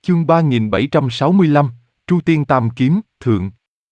Chương 3765, Tru Tiên Tam Kiếm, Thượng.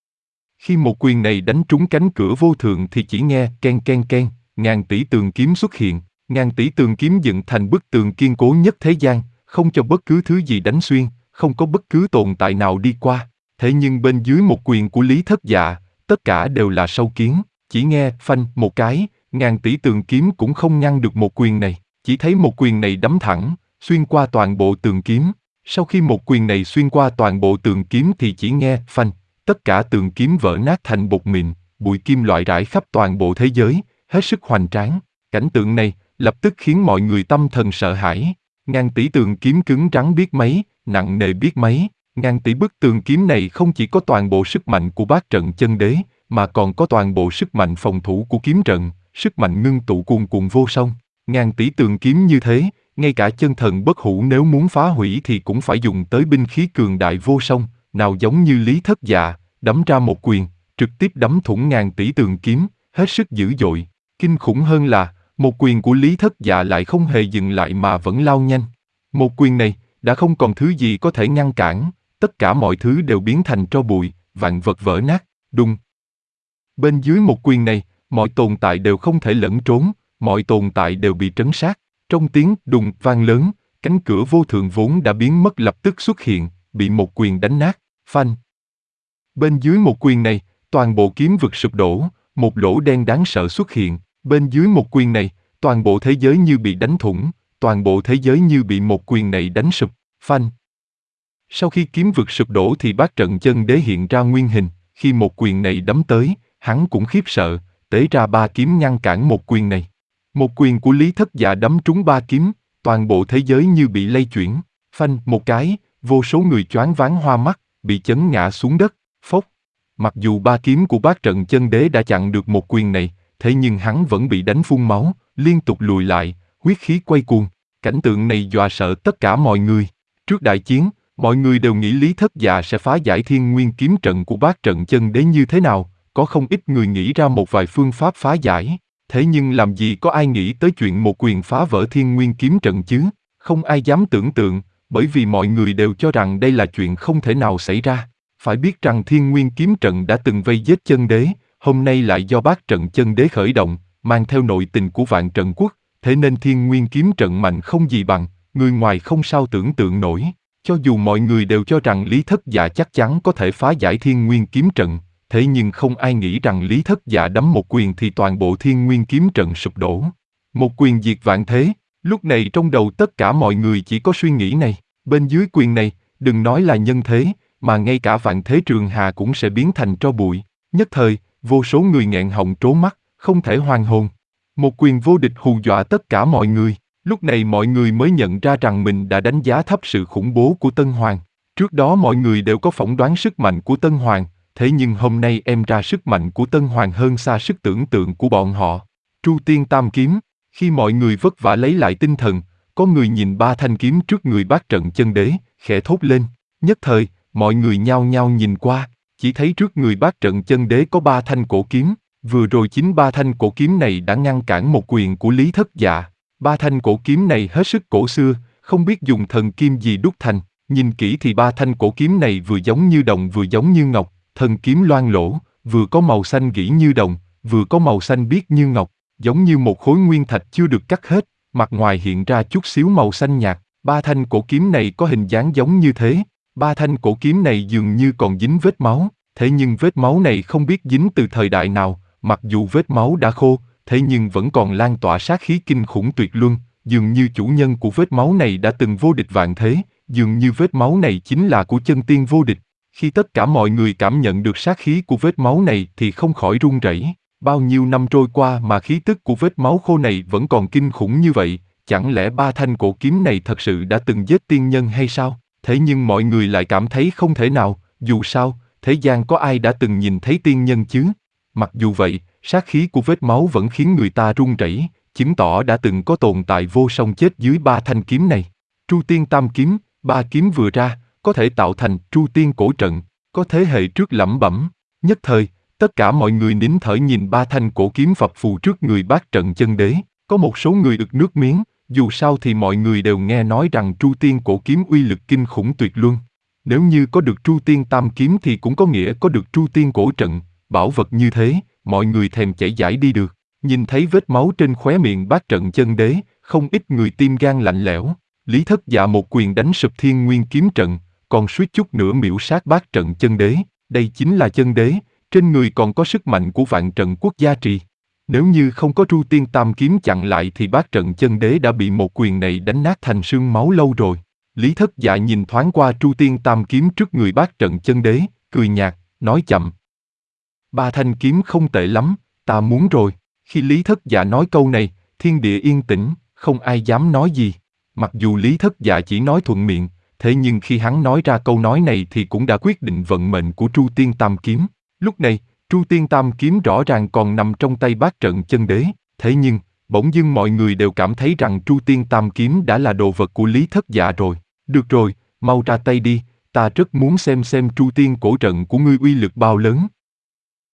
Khi một quyền này đánh trúng cánh cửa vô thượng thì chỉ nghe ken ken ken, ngàn tỷ tường kiếm xuất hiện, ngàn tỷ tường kiếm dựng thành bức tường kiên cố nhất thế gian, không cho bất cứ thứ gì đánh xuyên, không có bất cứ tồn tại nào đi qua. Thế nhưng bên dưới một quyền của Lý Thất Dạ, tất cả đều là sâu kiến, chỉ nghe phanh một cái, ngàn tỷ tường kiếm cũng không ngăn được một quyền này, chỉ thấy một quyền này đấm thẳng, xuyên qua toàn bộ tường kiếm. Sau khi một quyền này xuyên qua toàn bộ tường kiếm thì chỉ nghe phanh, tất cả tường kiếm vỡ nát thành bột mịn, bụi kim loại rải khắp toàn bộ thế giới, hết sức hoành tráng. Cảnh tượng này lập tức khiến mọi người tâm thần sợ hãi. Ngàn tỷ tường kiếm cứng rắn biết mấy, nặng nề biết mấy. Ngàn tỷ bức tường kiếm này không chỉ có toàn bộ sức mạnh của bát trận chân đế, mà còn có toàn bộ sức mạnh phòng thủ của kiếm trận, sức mạnh ngưng tụ cuồn cuộn vô song. Ngàn tỷ tường kiếm như thế, ngay cả chân thần bất hủ nếu muốn phá hủy thì cũng phải dùng tới binh khí cường đại vô song, nào giống như Lý Thất Dạ, đấm ra một quyền, trực tiếp đấm thủng ngàn tỷ tường kiếm, hết sức dữ dội. Kinh khủng hơn là, một quyền của Lý Thất Dạ lại không hề dừng lại mà vẫn lao nhanh. Một quyền này, đã không còn thứ gì có thể ngăn cản, tất cả mọi thứ đều biến thành tro bụi, vạn vật vỡ nát, đùng. Bên dưới một quyền này, mọi tồn tại đều không thể lẫn trốn, mọi tồn tại đều bị trấn sát. Trong tiếng đùng vang lớn, cánh cửa vô thượng vốn đã biến mất lập tức xuất hiện, bị một quyền đánh nát, phanh. Bên dưới một quyền này, toàn bộ kiếm vực sụp đổ, một lỗ đen đáng sợ xuất hiện. Bên dưới một quyền này, toàn bộ thế giới như bị đánh thủng, toàn bộ thế giới như bị một quyền này đánh sụp, phanh. Sau khi kiếm vực sụp đổ thì bát trận chân đế hiện ra nguyên hình, khi một quyền này đấm tới, hắn cũng khiếp sợ, tế ra 3 kiếm ngăn cản một quyền này. Một quyền của Lý Thất Dạ đấm trúng 3 kiếm, toàn bộ thế giới như bị lay chuyển, phanh một cái, vô số người choáng váng hoa mắt, bị chấn ngã xuống đất, phốc. Mặc dù 3 kiếm của bát trận chân đế đã chặn được một quyền này, thế nhưng hắn vẫn bị đánh phun máu, liên tục lùi lại, huyết khí quay cuồng. Cảnh tượng này dọa sợ tất cả mọi người. Trước đại chiến, mọi người đều nghĩ Lý Thất Dạ sẽ phá giải thiên nguyên kiếm trận của bát trận chân đế như thế nào, có không ít người nghĩ ra một vài phương pháp phá giải. Thế nhưng làm gì có ai nghĩ tới chuyện một quyền phá vỡ thiên nguyên kiếm trận chứ? Không ai dám tưởng tượng, bởi vì mọi người đều cho rằng đây là chuyện không thể nào xảy ra. Phải biết rằng thiên nguyên kiếm trận đã từng vây giết chân đế, hôm nay lại do bát trận chân đế khởi động, mang theo nội tình của vạn trận quốc, thế nên thiên nguyên kiếm trận mạnh không gì bằng, người ngoài không sao tưởng tượng nổi. Cho dù mọi người đều cho rằng Lý Thất Dạ chắc chắn có thể phá giải thiên nguyên kiếm trận, thế nhưng không ai nghĩ rằng Lý Thất Dạ đấm một quyền thì toàn bộ thiên nguyên kiếm trận sụp đổ. Một quyền diệt vạn thế, lúc này trong đầu tất cả mọi người chỉ có suy nghĩ này, bên dưới quyền này, đừng nói là nhân thế, mà ngay cả vạn thế trường hà cũng sẽ biến thành tro bụi. Nhất thời, vô số người nghẹn họng trố mắt, không thể hoàn hồn. Một quyền vô địch hù dọa tất cả mọi người, lúc này mọi người mới nhận ra rằng mình đã đánh giá thấp sự khủng bố của Tân Hoàng. Trước đó mọi người đều có phỏng đoán sức mạnh của Tân Hoàng, thế nhưng hôm nay em ra sức mạnh của Tân Hoàng hơn xa sức tưởng tượng của bọn họ. Tru Tiên Tam Kiếm, khi mọi người vất vả lấy lại tinh thần, có người nhìn 3 thanh kiếm trước người bát trận chân đế, khẽ thốt lên. Nhất thời, mọi người nhao nhao nhìn qua, chỉ thấy trước người bát trận chân đế có 3 thanh cổ kiếm. Vừa rồi chính 3 thanh cổ kiếm này đã ngăn cản một quyền của Lý Thất Dạ. 3 thanh cổ kiếm này hết sức cổ xưa, không biết dùng thần kim gì đúc thành. Nhìn kỹ thì 3 thanh cổ kiếm này vừa giống như đồng vừa giống như ngọc. Thần kiếm loang lỗ, vừa có màu xanh gỉ như đồng, vừa có màu xanh biếc như ngọc, giống như một khối nguyên thạch chưa được cắt hết, mặt ngoài hiện ra chút xíu màu xanh nhạt. 3 thanh cổ kiếm này có hình dáng giống như thế. 3 thanh cổ kiếm này dường như còn dính vết máu, thế nhưng vết máu này không biết dính từ thời đại nào, mặc dù vết máu đã khô, thế nhưng vẫn còn lan tỏa sát khí kinh khủng tuyệt luân, dường như chủ nhân của vết máu này đã từng vô địch vạn thế, dường như vết máu này chính là của chân tiên vô địch. Khi tất cả mọi người cảm nhận được sát khí của vết máu này thì không khỏi run rẩy. Bao nhiêu năm trôi qua mà khí tức của vết máu khô này vẫn còn kinh khủng như vậy, chẳng lẽ 3 thanh cổ kiếm này thật sự đã từng giết tiên nhân hay sao? Thế nhưng mọi người lại cảm thấy không thể nào, dù sao, thế gian có ai đã từng nhìn thấy tiên nhân chứ? Mặc dù vậy, sát khí của vết máu vẫn khiến người ta run rẩy, chứng tỏ đã từng có tồn tại vô song chết dưới 3 thanh kiếm này. Tru Tiên Tam Kiếm, 3 kiếm vừa ra, có thể tạo thành Tru Tiên cổ trận, có thế hệ trước lẩm bẩm. Nhất thời, tất cả mọi người nín thở nhìn 3 thanh cổ kiếm phập phù trước người bát trận chân đế, có một số người ực nước miếng, dù sao thì mọi người đều nghe nói rằng Tru Tiên cổ kiếm uy lực kinh khủng tuyệt luân. Nếu như có được Tru Tiên tam kiếm thì cũng có nghĩa có được Tru Tiên cổ trận, bảo vật như thế, mọi người thèm chảy dãi đi được. Nhìn thấy vết máu trên khóe miệng Bát Trận Chân Đế, không ít người tim gan lạnh lẽo. Lý Thất Dạ một quyền đánh sụp Thiên Nguyên kiếm trận, còn suýt chút nữa miểu sát Bát Trận Chân Đế. Đây chính là chân đế, trên người còn có sức mạnh của Vạn Trận Quốc gia trì. Nếu như không có Tru Tiên tam kiếm chặn lại thì Bát Trận Chân Đế đã bị một quyền này đánh nát thành xương máu lâu rồi. Lý Thất Dạ nhìn thoáng qua Tru Tiên tam kiếm trước người Bát Trận Chân Đế, cười nhạt, nói chậm. Ba thanh kiếm không tệ lắm, ta muốn rồi. Khi Lý Thất Dạ nói câu này, thiên địa yên tĩnh, không ai dám nói gì. Mặc dù Lý Thất Dạ chỉ nói thuận miệng, thế nhưng khi hắn nói ra câu nói này thì cũng đã quyết định vận mệnh của Tru Tiên tam kiếm. Lúc này, Tru Tiên tam kiếm rõ ràng còn nằm trong tay Bát Trận Chân Đế, thế nhưng, bỗng dưng mọi người đều cảm thấy rằng Tru Tiên tam kiếm đã là đồ vật của Lý Thất Dạ rồi. Được rồi, mau ra tay đi, ta rất muốn xem Tru Tiên cổ trận của ngươi uy lực bao lớn.